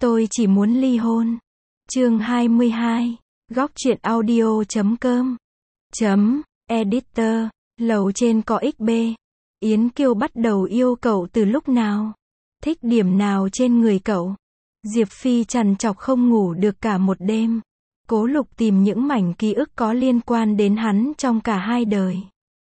Tôi chỉ muốn ly hôn. Chương 22. Góc truyện audio.com. Editor. Lầu trên có XB. Yến Kiêu bắt đầu yêu cậu từ lúc nào? Thích điểm nào trên người cậu? Diệp Phi trằn trọc không ngủ được cả một đêm. Cố lục tìm những mảnh ký ức có liên quan đến hắn trong cả hai đời.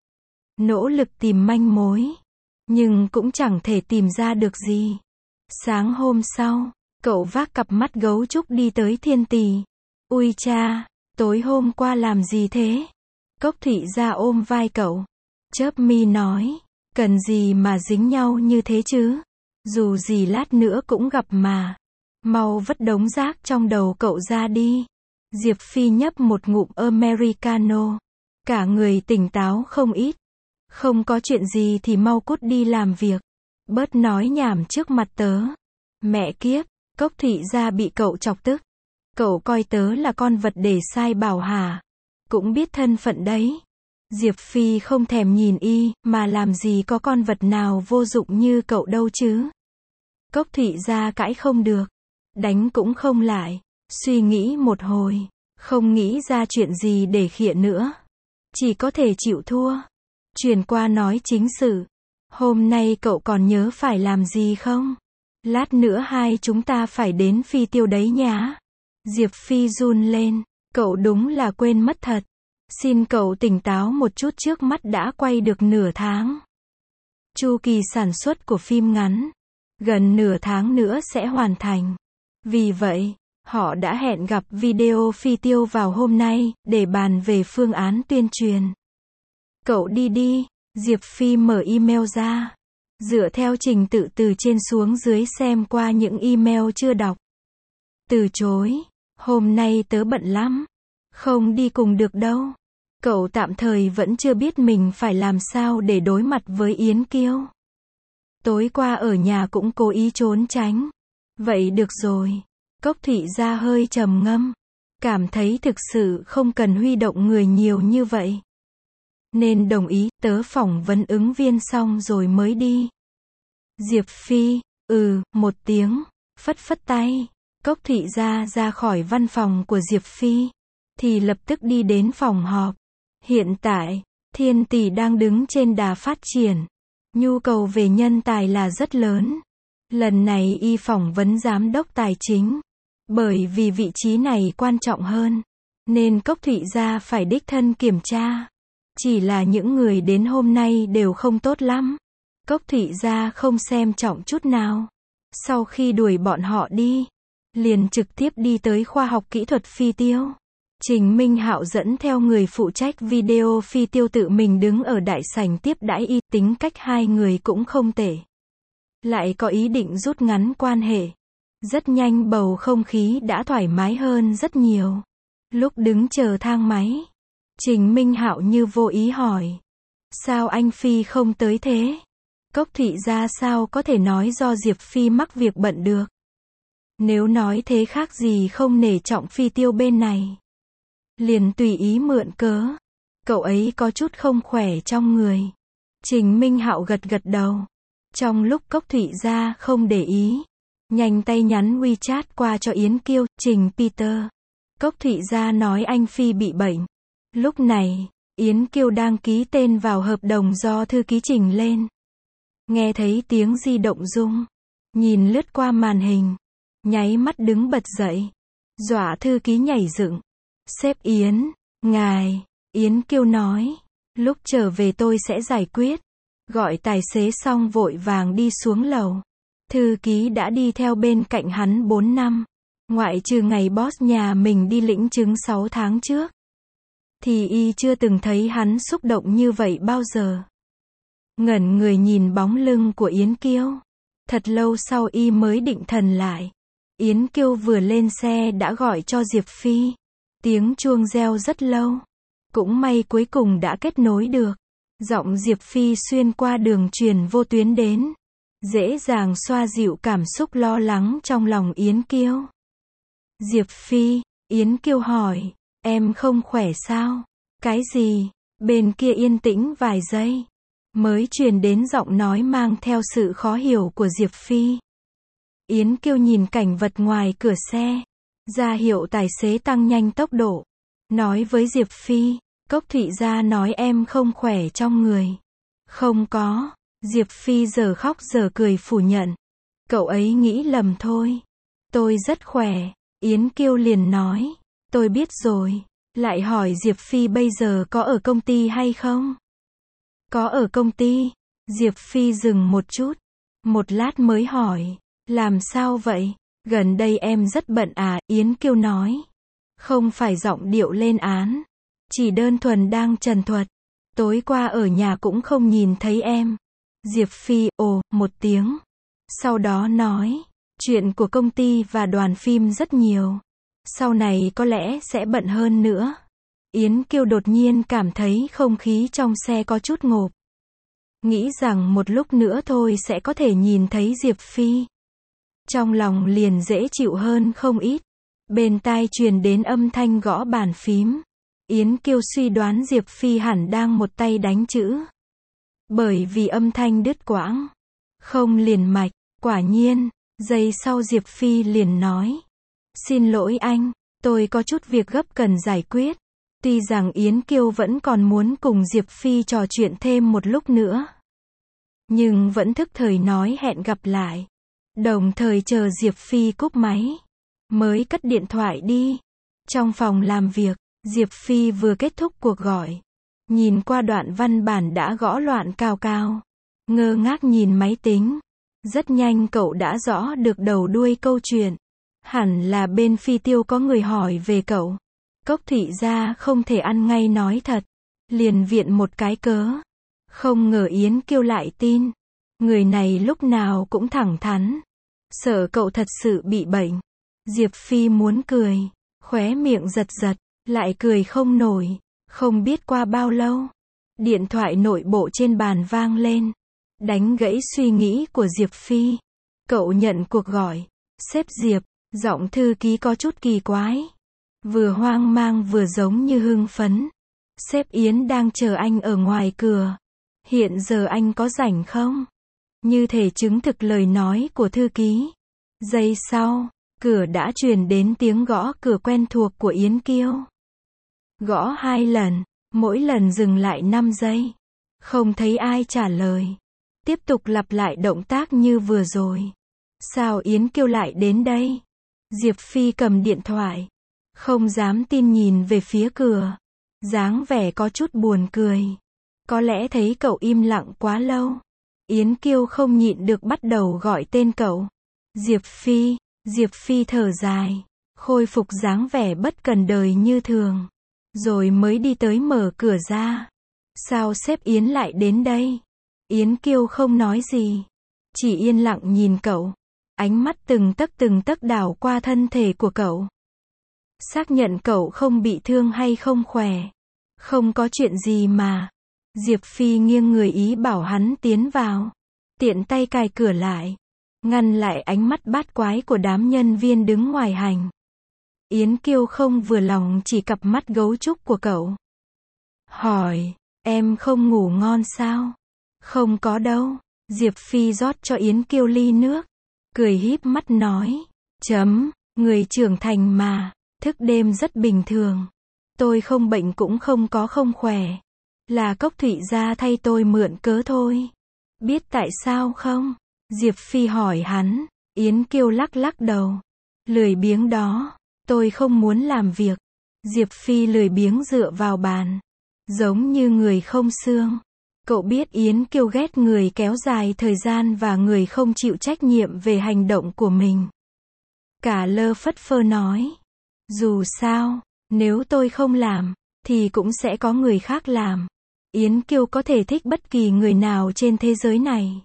Nỗ lực tìm manh mối. Nhưng cũng chẳng thể tìm ra được gì. Sáng hôm sau, cậu vác cặp mắt gấu trúc đi tới Thiên Tỳ. Ui cha, tối hôm qua làm gì thế? Cốc Thụy ra ôm vai cậu. Chớp mi nói, cần gì mà dính nhau như thế chứ? Dù gì lát nữa cũng gặp mà. Mau vứt đống rác trong đầu cậu ra đi. Diệp Phi nhấp một ngụm Americano. Cả người tỉnh táo không ít. Không có chuyện gì thì mau cút đi làm việc. Bớt nói nhảm trước mặt tớ. Mẹ kiếp, Cốc Thụy ra bị cậu chọc tức. Cậu coi tớ là con vật để sai bảo hả? Cũng biết thân phận đấy. Diệp Phi không thèm nhìn y, mà làm gì có con vật nào vô dụng như cậu đâu chứ. Cốc Thụy ra cãi không được. Đánh cũng không lại. Suy nghĩ một hồi. Không nghĩ ra chuyện gì để khịa nữa. Chỉ có thể chịu thua. Chuyển qua nói chính sự. Hôm nay cậu còn nhớ phải làm gì không? Lát nữa hai chúng ta phải đến Phi Tiêu đấy nhá. Diệp Phi run lên. Cậu đúng là quên mất thật. Xin cậu tỉnh táo một chút, trước mắt đã quay được nửa tháng. Chu kỳ sản xuất của phim ngắn. Gần nửa tháng nữa sẽ hoàn thành. Vì vậy, họ đã hẹn gặp video Phi Tiêu vào hôm nay, để bàn về phương án tuyên truyền. Cậu đi đi. Diệp Phi mở email ra. Dựa theo trình tự từ trên xuống dưới xem qua những email chưa đọc. Từ chối. Hôm nay tớ bận lắm. Không đi cùng được đâu. Cậu tạm thời vẫn chưa biết mình phải làm sao để đối mặt với Yến Kiêu. Tối qua ở nhà cũng cố ý trốn tránh. Vậy được rồi. Cốc Thụy ra hơi trầm ngâm. Cảm thấy thực sự không cần huy động người nhiều như vậy. Nên đồng ý, tớ phỏng vấn ứng viên xong rồi mới đi. Diệp Phi, một tiếng, phất phất tay. Cốc Thụy ra khỏi văn phòng của Diệp Phi. Thì lập tức đi đến phòng họp. Hiện tại, Thiên Tỳ đang đứng trên đà phát triển. Nhu cầu về nhân tài là rất lớn. Lần này y phỏng vấn giám đốc tài chính. Bởi vì vị trí này quan trọng hơn. Nên Cốc Thụy ra phải đích thân kiểm tra. Chỉ là những người đến hôm nay đều không tốt lắm. Cốc Thụy ra không xem trọng chút nào. Sau khi đuổi bọn họ đi, liền trực tiếp đi tới khoa học kỹ thuật Phi Tiêu. Trình Minh Hạo dẫn theo người phụ trách video Phi Tiêu tự mình đứng ở đại sảnh tiếp đãi y, tính cách hai người cũng không tệ. Lại có ý định rút ngắn quan hệ. Rất nhanh bầu không khí đã thoải mái hơn rất nhiều. Lúc đứng chờ thang máy, Trình Minh Hạo như vô ý hỏi. Sao anh Phi không tới thế? Cốc Thụy ra sao có thể nói do Diệp Phi mắc việc bận được. Nếu nói thế khác gì không nể trọng Phi Tiêu bên này. Liền tùy ý mượn cớ. Cậu ấy có chút không khỏe trong người. Trình Minh Hạo gật gật đầu. Trong lúc Cốc Thụy ra không để ý, nhanh tay nhắn WeChat qua cho Yến Kiêu, Trình Peter. Cốc Thụy ra nói anh Phi bị bệnh. Lúc này, Yến Kiêu đang ký tên vào hợp đồng do thư ký trình lên. Nghe thấy tiếng di động rung. Nhìn lướt qua màn hình. Nháy mắt đứng bật dậy. Dọa thư ký nhảy dựng. Sếp Yến, ngài. Yến Kiêu nói. Lúc trở về tôi sẽ giải quyết. Gọi tài xế xong vội vàng đi xuống lầu. Thư ký đã đi theo bên cạnh hắn 4 năm. Ngoại trừ ngày boss nhà mình đi lĩnh chứng 6 tháng trước. Thì y chưa từng thấy hắn xúc động như vậy bao giờ. Ngẩn người nhìn bóng lưng của Yến Kiêu. Thật lâu sau y mới định thần lại. Yến Kiêu vừa lên xe đã gọi cho Diệp Phi. Tiếng chuông reo rất lâu. Cũng may cuối cùng đã kết nối được. Giọng Diệp Phi xuyên qua đường truyền vô tuyến đến. Dễ dàng xoa dịu cảm xúc lo lắng trong lòng Yến Kiêu. Diệp Phi, Yến Kiêu hỏi. Em không khỏe sao? Cái gì? Bên kia yên tĩnh vài giây. Mới truyền đến giọng nói mang theo sự khó hiểu của Diệp Phi. Yến Kiêu nhìn cảnh vật ngoài cửa xe, ra hiệu tài xế tăng nhanh tốc độ. Nói với Diệp Phi, Cốc Thụy Gia nói em không khỏe trong người. Không có. Diệp Phi giờ khóc giờ cười phủ nhận. Cậu ấy nghĩ lầm thôi. Tôi rất khỏe. Yến Kiêu liền nói. Tôi biết rồi. Lại hỏi Diệp Phi bây giờ có ở công ty hay không? Có ở công ty. Diệp Phi dừng một chút. Một lát mới hỏi. Làm sao vậy? Gần đây em rất bận à? Yến Kiêu nói. Không phải giọng điệu lên án. Chỉ đơn thuần đang trần thuật. Tối qua ở nhà cũng không nhìn thấy em. Diệp Phi, ồ, một tiếng. Sau đó nói. Chuyện của công ty và đoàn phim rất nhiều. Sau này có lẽ sẽ bận hơn nữa. Yến Kiêu đột nhiên cảm thấy không khí trong xe có chút ngộp. Nghĩ rằng một lúc nữa thôi sẽ có thể nhìn thấy Diệp Phi. Trong lòng liền dễ chịu hơn không ít. Bên tai truyền đến âm thanh gõ bàn phím. Yến Kiêu suy đoán Diệp Phi hẳn đang một tay đánh chữ. Bởi vì âm thanh đứt quãng. Không liền mạch. Quả nhiên, giây sau Diệp Phi liền nói. Xin lỗi anh, tôi có chút việc gấp cần giải quyết. Tuy rằng Yến Kiêu vẫn còn muốn cùng Diệp Phi trò chuyện thêm một lúc nữa. Nhưng vẫn thức thời nói hẹn gặp lại. Đồng thời chờ Diệp Phi cúp máy. Mới cất điện thoại đi. Trong phòng làm việc, Diệp Phi vừa kết thúc cuộc gọi. Nhìn qua đoạn văn bản đã gõ loạn cao cao. Ngơ ngác nhìn máy tính. Rất nhanh cậu đã rõ được đầu đuôi câu chuyện. Hẳn là bên Phi Tiêu có người hỏi về cậu. Cốc Thụy Gia không thể ăn ngay nói thật. Liền viện một cái cớ. Không ngờ Yến Kiêu lại tin. Người này lúc nào cũng thẳng thắn. Sợ cậu thật sự bị bệnh. Diệp Phi muốn cười. Khóe miệng giật giật. Lại cười không nổi. Không biết qua bao lâu. Điện thoại nội bộ trên bàn vang lên. Đánh gãy suy nghĩ của Diệp Phi. Cậu nhận cuộc gọi. Sếp Diệp. Giọng thư ký có chút kỳ quái. Vừa hoang mang vừa giống như hưng phấn. Sếp Yến đang chờ anh ở ngoài cửa. Hiện giờ anh có rảnh không? Như thể chứng thực lời nói của thư ký. Giây sau, cửa đã truyền đến tiếng gõ cửa quen thuộc của Yến Kiêu. Gõ 2 lần, mỗi lần dừng lại 5 giây. Không thấy ai trả lời. Tiếp tục lặp lại động tác như vừa rồi. Sao Yến Kiêu lại đến đây? Diệp Phi cầm điện thoại. Không dám tin nhìn về phía cửa. Dáng vẻ có chút buồn cười. Có lẽ thấy cậu im lặng quá lâu. Yến Kiêu không nhịn được bắt đầu gọi tên cậu. Diệp Phi. Diệp Phi thở dài. Khôi phục dáng vẻ bất cần đời như thường. Rồi mới đi tới mở cửa ra. Sao sếp Yến lại đến đây? Yến Kiêu không nói gì. Chỉ yên lặng nhìn cậu. Ánh mắt từng tấc đảo qua thân thể của cậu. Xác nhận cậu không bị thương hay không khỏe. Không có chuyện gì mà. Diệp Phi nghiêng người ý bảo hắn tiến vào. Tiện tay cài cửa lại. Ngăn lại ánh mắt bát quái của đám nhân viên đứng ngoài hành. Yến Kiêu không vừa lòng chỉ cặp mắt gấu trúc của cậu. Hỏi, em không ngủ ngon sao? Không có đâu. Diệp Phi rót cho Yến Kiêu ly nước. Cười híp mắt nói. Người trưởng thành mà. Thức đêm rất bình thường. Tôi không bệnh cũng không có không khỏe. Là Cốc Thụy Gia thay tôi mượn cớ thôi. Biết tại sao không? Diệp Phi hỏi hắn. Yến Kiêu lắc đầu. Lười biếng đó. Tôi không muốn làm việc. Diệp Phi lười biếng dựa vào bàn. Giống như người không xương. Cậu biết Yến Kiêu ghét người kéo dài thời gian và người không chịu trách nhiệm về hành động của mình. Cả lơ phất phơ nói. Dù sao, nếu tôi không làm, thì cũng sẽ có người khác làm. Yến Kiêu có thể thích bất kỳ người nào trên thế giới này.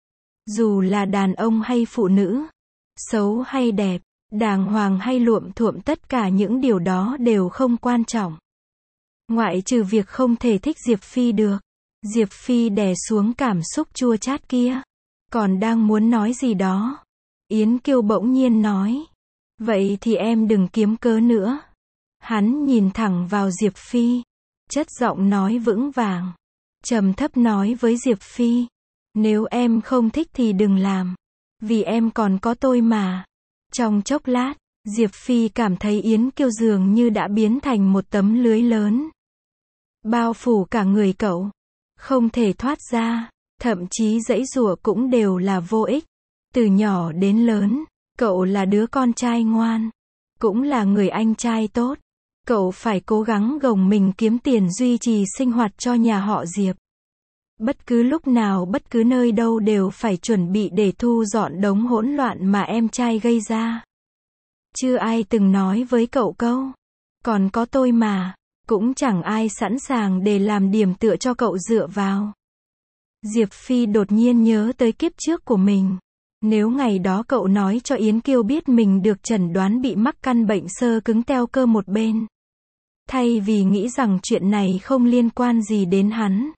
Dù là đàn ông hay phụ nữ, xấu hay đẹp, đàng hoàng hay luộm thuộm, tất cả những điều đó đều không quan trọng. Ngoại trừ việc không thể thích Diệp Phi được. Diệp Phi đè xuống cảm xúc chua chát kia. Còn đang muốn nói gì đó. Yến Kiêu bỗng nhiên nói. Vậy thì em đừng kiếm cớ nữa. Hắn nhìn thẳng vào Diệp Phi. Chất giọng nói vững vàng. Trầm thấp nói với Diệp Phi. Nếu em không thích thì đừng làm. Vì em còn có tôi mà. Trong chốc lát, Diệp Phi cảm thấy Yến Kiêu dường như đã biến thành một tấm lưới lớn. Bao phủ cả người cậu. Không thể thoát ra, thậm chí giãy giụa cũng đều là vô ích. Từ nhỏ đến lớn, cậu là đứa con trai ngoan. Cũng là người anh trai tốt. Cậu phải cố gắng gồng mình kiếm tiền duy trì sinh hoạt cho nhà họ Diệp. Bất cứ lúc nào bất cứ nơi đâu đều phải chuẩn bị để thu dọn đống hỗn loạn mà em trai gây ra. Chưa ai từng nói với cậu câu, còn có tôi mà, cũng chẳng ai sẵn sàng để làm điểm tựa cho cậu dựa vào. Diệp Phi đột nhiên nhớ tới kiếp trước của mình. Nếu ngày đó cậu nói cho Yến Kiêu biết mình được chẩn đoán bị mắc căn bệnh xơ cứng teo cơ một bên. Thay vì nghĩ rằng chuyện này không liên quan gì đến hắn.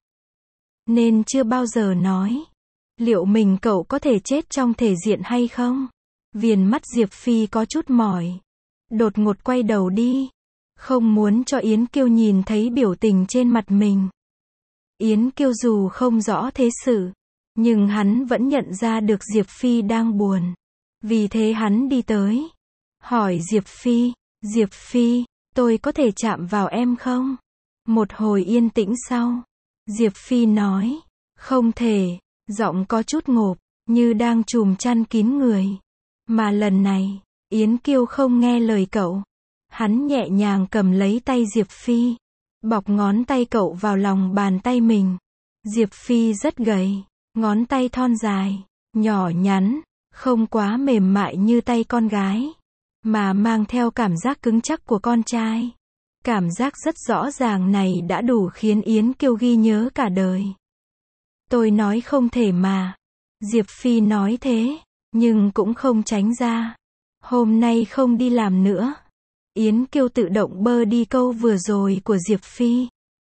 Nên chưa bao giờ nói. Liệu mình cậu có thể chết trong thể diện hay không? Viền mắt Diệp Phi có chút mỏi. Đột ngột quay đầu đi. Không muốn cho Yến Kiêu nhìn thấy biểu tình trên mặt mình. Yến Kiêu dù không rõ thế sự, nhưng hắn vẫn nhận ra được Diệp Phi đang buồn. Vì thế hắn đi tới. Hỏi Diệp Phi, tôi có thể chạm vào em không? Một hồi yên tĩnh sau, Diệp Phi nói, không thể, giọng có chút ngộp, như đang trùm chăn kín người. Mà lần này, Yến Kiêu không nghe lời cậu. Hắn nhẹ nhàng cầm lấy tay Diệp Phi, bọc ngón tay cậu vào lòng bàn tay mình. Diệp Phi rất gầy, ngón tay thon dài, nhỏ nhắn, không quá mềm mại như tay con gái, mà mang theo cảm giác cứng chắc của con trai. Cảm giác rất rõ ràng này đã đủ khiến Yến Kiêu ghi nhớ cả đời. Tôi nói không thể mà. Diệp Phi nói thế, nhưng cũng không tránh ra. Hôm nay không đi làm nữa. Yến Kiêu tự động bơ đi câu vừa rồi của Diệp Phi.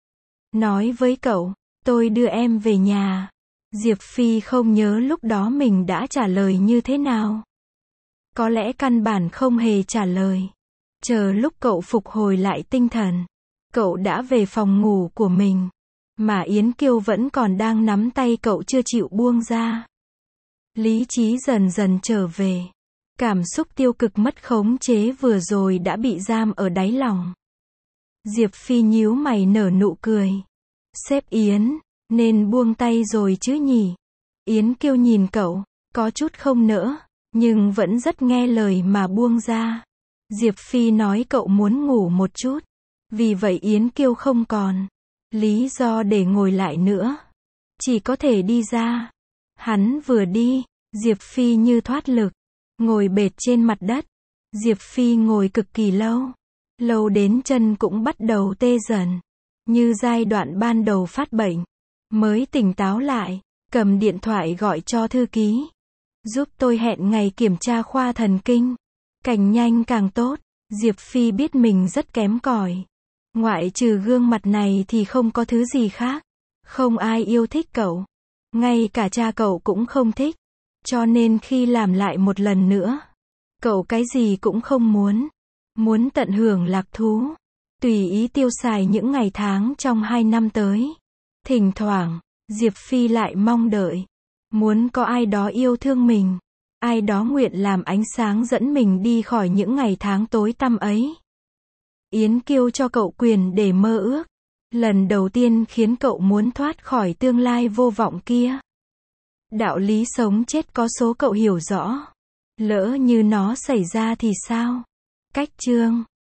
Nói với cậu, tôi đưa em về nhà. Diệp Phi không nhớ lúc đó mình đã trả lời như thế nào. Có lẽ căn bản không hề trả lời. Chờ lúc cậu phục hồi lại tinh thần, cậu đã về phòng ngủ của mình. Mà Yến Kiêu vẫn còn đang nắm tay cậu chưa chịu buông ra. Lý trí dần dần trở về. Cảm xúc tiêu cực mất khống chế vừa rồi đã bị giam ở đáy lòng. Diệp Phi nhíu mày nở nụ cười. Sếp Yến, nên buông tay rồi chứ nhỉ? Yến Kiêu nhìn cậu, có chút không nỡ, nhưng vẫn rất nghe lời mà buông ra. Diệp Phi nói cậu muốn ngủ một chút. Vì vậy Yến Kiêu không còn lý do để ngồi lại nữa. Chỉ có thể đi ra. Hắn vừa đi, Diệp Phi như thoát lực. Ngồi bệt trên mặt đất. Diệp Phi ngồi cực kỳ lâu. Lâu đến chân cũng bắt đầu tê dần. Như giai đoạn ban đầu phát bệnh. Mới tỉnh táo lại. Cầm điện thoại gọi cho thư ký. Giúp tôi hẹn ngày kiểm tra khoa thần kinh. Càng nhanh càng tốt. Diệp Phi biết mình rất kém cỏi. Ngoại trừ gương mặt này thì không có thứ gì khác. Không ai yêu thích cậu. Ngay cả cha cậu cũng không thích. Cho nên khi làm lại một lần nữa, cậu cái gì cũng không muốn. Muốn tận hưởng lạc thú. Tùy ý tiêu xài những ngày tháng trong 2 năm tới. Thỉnh thoảng, Diệp Phi lại mong đợi. Muốn có ai đó yêu thương mình. Ai đó nguyện làm ánh sáng dẫn mình đi khỏi những ngày tháng tối tăm ấy. Yến Kiêu cho cậu quyền để mơ ước. Lần đầu tiên khiến cậu muốn thoát khỏi tương lai vô vọng kia. Đạo lý sống chết có số cậu hiểu rõ. Lỡ như nó xảy ra thì sao? Cách chương